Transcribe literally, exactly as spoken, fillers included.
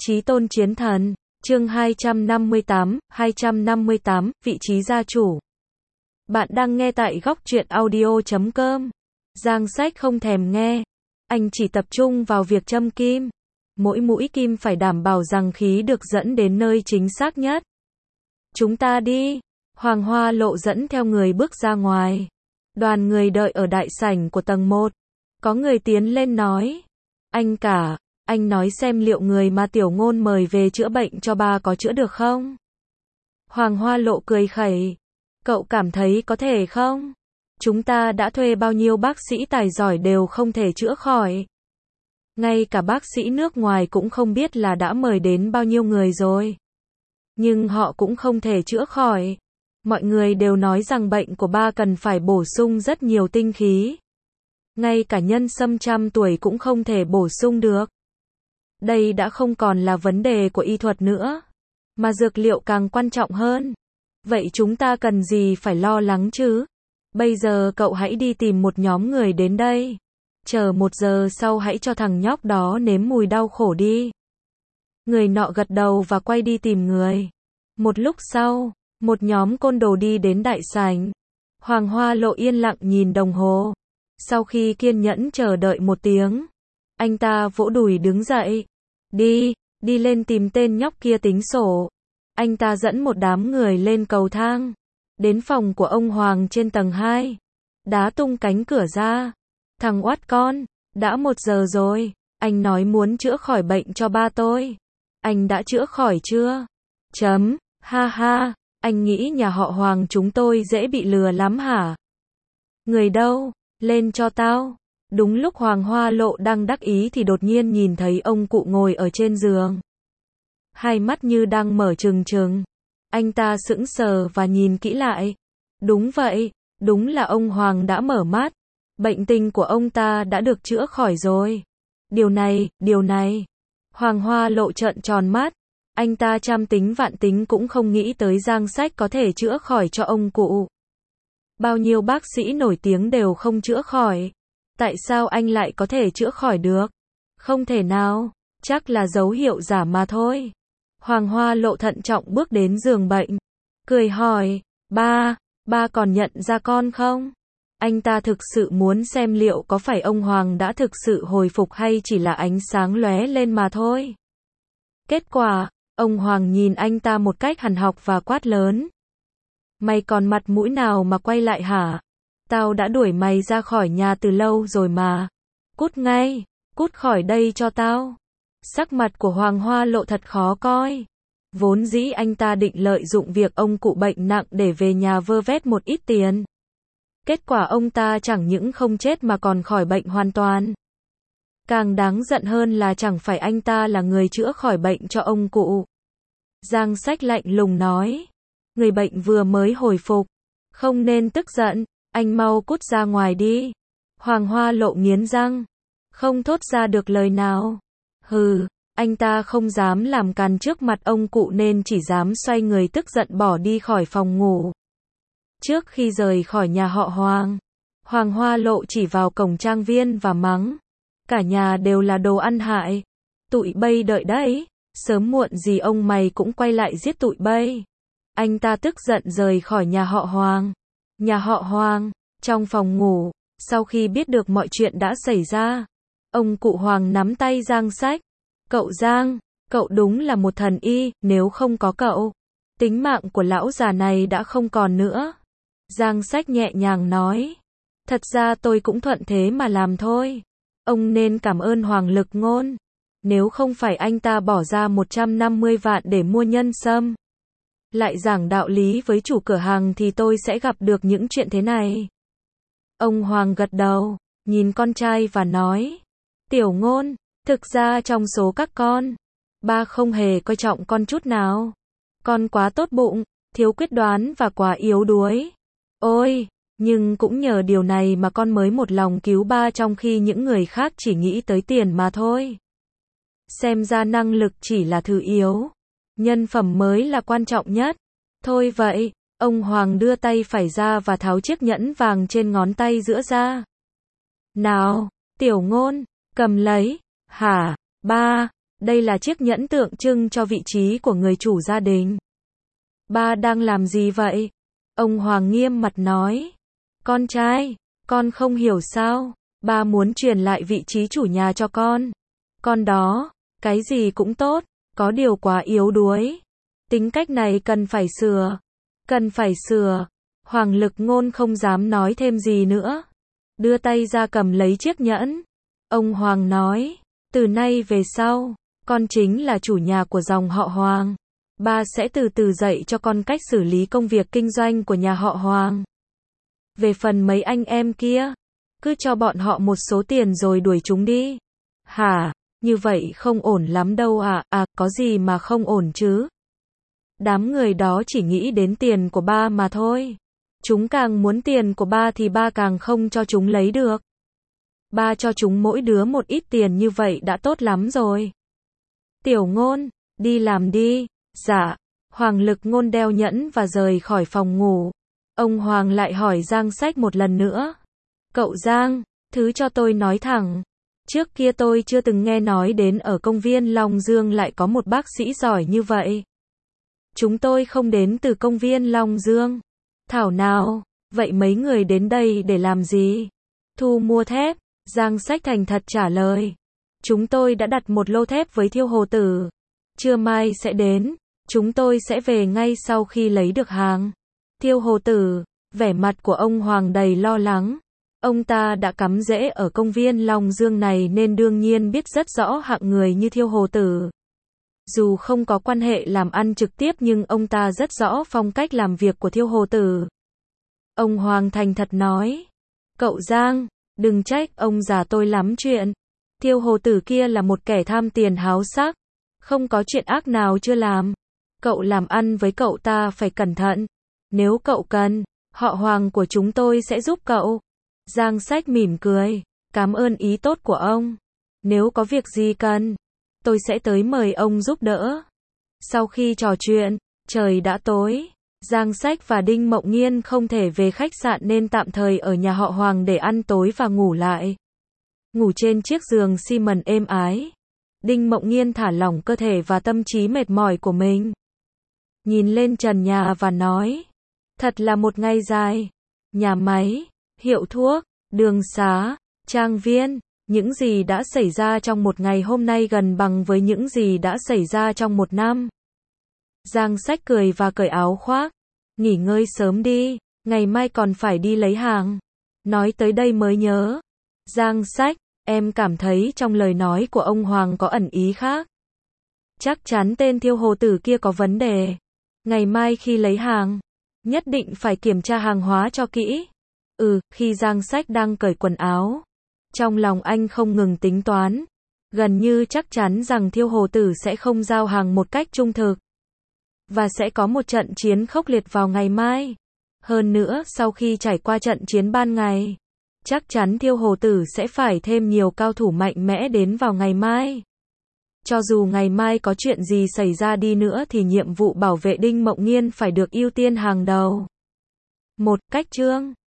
Chí tôn chiến thần, chương hai trăm năm mươi tám, hai trăm năm mươi tám, vị trí gia chủ. Bạn đang nghe tại góc truyện audio chấm com. Giang Sách không thèm nghe. Anh chỉ tập trung vào việc châm kim. Mỗi mũi kim phải đảm bảo rằng khí được dẫn đến nơi chính xác nhất. Chúng ta đi. Hoàng Hoa Lộ dẫn theo người bước ra ngoài. Đoàn người đợi ở đại sảnh của tầng một. Có người tiến lên nói. Anh cả, anh nói xem liệu người mà Tiểu Ngôn mời về chữa bệnh cho ba có chữa được không? Hoàng Hoa Lộ cười khẩy. Cậu cảm thấy có thể không? Chúng ta đã thuê bao nhiêu bác sĩ tài giỏi đều không thể chữa khỏi. Ngay cả bác sĩ nước ngoài cũng không biết là đã mời đến bao nhiêu người rồi. Nhưng họ cũng không thể chữa khỏi. Mọi người đều nói rằng bệnh của ba cần phải bổ sung rất nhiều tinh khí. Ngay cả nhân sâm trăm tuổi cũng không thể bổ sung được. Đây đã không còn là vấn đề của y thuật nữa, mà dược liệu càng quan trọng hơn. Vậy chúng ta cần gì phải lo lắng chứ? Bây giờ cậu hãy đi tìm một nhóm người đến đây. Chờ một giờ sau hãy cho thằng nhóc đó nếm mùi đau khổ đi. Người nọ gật đầu và quay đi tìm người. Một lúc sau, một nhóm côn đồ đi đến đại sảnh. Hoàng Hoa Lộ yên lặng nhìn đồng hồ. Sau khi kiên nhẫn chờ đợi một tiếng, anh ta vỗ đùi đứng dậy. Đi, đi lên tìm tên nhóc kia tính sổ. Anh ta dẫn một đám người lên cầu thang. Đến phòng của ông Hoàng trên tầng hai. Đá tung cánh cửa ra. Thằng oát con, đã một giờ rồi. Anh nói muốn chữa khỏi bệnh cho ba tôi. Anh đã chữa khỏi chưa? Chấm, ha ha, anh nghĩ nhà họ Hoàng chúng tôi dễ bị lừa lắm hả? Người đâu? Lên cho tao. Đúng lúc Hoàng Hoa Lộ đang đắc ý thì đột nhiên nhìn thấy ông cụ ngồi ở trên giường. Hai mắt như đang mở trừng trừng. Anh ta sững sờ và nhìn kỹ lại. Đúng vậy, đúng là ông Hoàng đã mở mắt. Bệnh tình của ông ta đã được chữa khỏi rồi. Điều này, điều này. Hoàng Hoa Lộ trợn tròn mắt. Anh ta trăm tính vạn tính cũng không nghĩ tới Giang Sách có thể chữa khỏi cho ông cụ. Bao nhiêu bác sĩ nổi tiếng đều không chữa khỏi. Tại sao anh lại có thể chữa khỏi được? Không thể nào, chắc là dấu hiệu giả mà thôi. Hoàng Hoa Lộ thận trọng bước đến giường bệnh. Cười hỏi, ba, ba còn nhận ra con không? Anh ta thực sự muốn xem liệu có phải ông Hoàng đã thực sự hồi phục hay chỉ là ánh sáng lóe lên mà thôi. Kết quả, ông Hoàng nhìn anh ta một cách hằn học và quát lớn. Mày còn mặt mũi nào mà quay lại hả? Tao đã đuổi mày ra khỏi nhà từ lâu rồi mà. Cút ngay, cút khỏi đây cho tao. Sắc mặt của Hoàng Hoa Lộ thật khó coi. Vốn dĩ anh ta định lợi dụng việc ông cụ bệnh nặng để về nhà vơ vét một ít tiền. Kết quả ông ta chẳng những không chết mà còn khỏi bệnh hoàn toàn. Càng đáng giận hơn là chẳng phải anh ta là người chữa khỏi bệnh cho ông cụ. Giang Sách lạnh lùng nói. Người bệnh vừa mới hồi phục. Không nên tức giận, anh mau cút ra ngoài đi. Hoàng Hoa Lộ nghiến răng. Không thốt ra được lời nào. Hừ, anh ta không dám làm càn trước mặt ông cụ nên chỉ dám xoay người tức giận bỏ đi khỏi phòng ngủ. Trước khi rời khỏi nhà họ Hoàng, Hoàng Hoa Lộ chỉ vào cổng trang viên và mắng. Cả nhà đều là đồ ăn hại. Tụi bay đợi đấy, sớm muộn gì ông mày cũng quay lại giết tụi bay. Anh ta tức giận rời khỏi nhà họ Hoàng. Nhà họ Hoàng, trong phòng ngủ, sau khi biết được mọi chuyện đã xảy ra, ông cụ Hoàng nắm tay Giang Sách. Cậu Giang, cậu đúng là một thần y, nếu không có cậu, tính mạng của lão già này đã không còn nữa. Giang Sách nhẹ nhàng nói. Thật ra tôi cũng thuận thế mà làm thôi. Ông nên cảm ơn Hoàng Lực Ngôn. Nếu không phải anh ta bỏ ra một trăm năm mươi vạn để mua nhân sâm, lại giảng đạo lý với chủ cửa hàng thì tôi sẽ gặp được những chuyện thế này. Ông Hoàng gật đầu, nhìn con trai và nói. Tiểu Ngôn, thực ra trong số các con, ba không hề coi trọng con chút nào. Con quá tốt bụng, thiếu quyết đoán và quá yếu đuối. Ôi, nhưng cũng nhờ điều này mà con mới một lòng cứu ba trong khi những người khác chỉ nghĩ tới tiền mà thôi. Xem ra năng lực chỉ là thứ yếu. Nhân phẩm mới là quan trọng nhất. Thôi vậy, ông Hoàng đưa tay phải ra và tháo chiếc nhẫn vàng trên ngón tay giữa ra. Nào, Tiểu Ngôn, cầm lấy. Hả, ba, Đây là chiếc nhẫn tượng trưng cho vị trí của người chủ gia đình. Ba đang làm gì vậy? Ông Hoàng nghiêm mặt nói. Con trai, con không hiểu sao? Ba muốn truyền lại vị trí chủ nhà cho con. Con đó, cái gì cũng tốt, có điều quá yếu đuối. Tính cách này cần phải sửa. Cần phải sửa. Hoàng Lực Ngôn không dám nói thêm gì nữa. Đưa tay ra cầm lấy chiếc nhẫn. Ông Hoàng nói, từ nay về sau, con chính là chủ nhà của dòng họ Hoàng. Ba sẽ từ từ dạy cho con cách xử lý công việc kinh doanh của nhà họ Hoàng. Về phần mấy anh em kia, cứ cho bọn họ một số tiền rồi đuổi chúng đi. Hả, như vậy không ổn lắm đâu à, à, có gì mà không ổn chứ? Đám người đó chỉ nghĩ đến tiền của ba mà thôi. Chúng càng muốn tiền của ba thì ba càng không cho chúng lấy được. Ba cho chúng mỗi đứa một ít tiền như vậy đã tốt lắm rồi. Tiểu Ngôn, đi làm đi. Dạ. Hoàng Lực Ngôn đeo nhẫn và rời khỏi phòng ngủ. Ông Hoàng lại hỏi Giang Sách một lần nữa. Cậu Giang, thứ cho tôi nói thẳng. Trước kia tôi chưa từng nghe nói đến ở công viên Long Dương lại có một bác sĩ giỏi như vậy. Chúng tôi không đến từ công viên Long Dương. Thảo nào, vậy mấy người đến đây để làm gì? Thu mua thép. Giang Sách thành thật trả lời. Chúng tôi đã đặt một lô thép với Thiêu Hồ Tử. Trưa mai sẽ đến. Chúng tôi sẽ về ngay sau khi lấy được hàng. Thiêu Hồ Tử, vẻ mặt của ông Hoàng đầy lo lắng. Ông ta đã cắm rễ ở công viên Long Dương này nên đương nhiên biết rất rõ hạng người như Thiêu Hồ Tử. Dù không có quan hệ làm ăn trực tiếp nhưng ông ta rất rõ phong cách làm việc của Thiêu Hồ Tử. Ông Hoàng thành thật nói. Cậu Giang, đừng trách ông già tôi lắm chuyện. Thiêu Hồ Tử kia là một kẻ tham tiền háo sắc. Không có chuyện ác nào chưa làm. Cậu làm ăn với cậu ta phải cẩn thận. Nếu cậu cần, họ Hoàng của chúng tôi sẽ giúp cậu. Giang Sách mỉm cười. Cảm ơn ý tốt của ông. Nếu có việc gì cần, tôi sẽ tới mời ông giúp đỡ. Sau khi trò chuyện, trời đã tối. Giang Sách và Đinh Mộng Nghiên không thể về khách sạn nên tạm thời ở nhà họ Hoàng để ăn tối và ngủ lại. Ngủ trên chiếc giường xi mần êm ái. Đinh Mộng Nghiên thả lỏng cơ thể và tâm trí mệt mỏi của mình. Nhìn lên trần nhà và nói. Thật là một ngày dài. Nhà máy, hiệu thuốc, đường xá, trang viên. Những gì đã xảy ra trong một ngày hôm nay gần bằng với những gì đã xảy ra trong một năm. Giang Sách cười và cởi áo khoác. Nghỉ ngơi sớm đi, ngày mai còn phải đi lấy hàng. Nói tới đây mới nhớ. Giang Sách, em cảm thấy trong lời nói của ông Hoàng có ẩn ý khác. Chắc chắn tên Thiêu Hồ Tử kia có vấn đề. Ngày mai khi lấy hàng, nhất định phải kiểm tra hàng hóa cho kỹ. Ừ, khi Giang Sách đang cởi quần áo, trong lòng anh không ngừng tính toán. Gần như chắc chắn rằng Thiêu Hồ Tử sẽ không giao hàng một cách trung thực. Và sẽ có một trận chiến khốc liệt vào ngày mai. Hơn nữa, sau khi trải qua trận chiến ban ngày, chắc chắn Thiêu Hồ Tử sẽ phải thêm nhiều cao thủ mạnh mẽ đến vào ngày mai. Cho dù ngày mai có chuyện gì xảy ra đi nữa thì nhiệm vụ bảo vệ Đinh Mộng Nghiên phải được ưu tiên hàng đầu. Một cách chương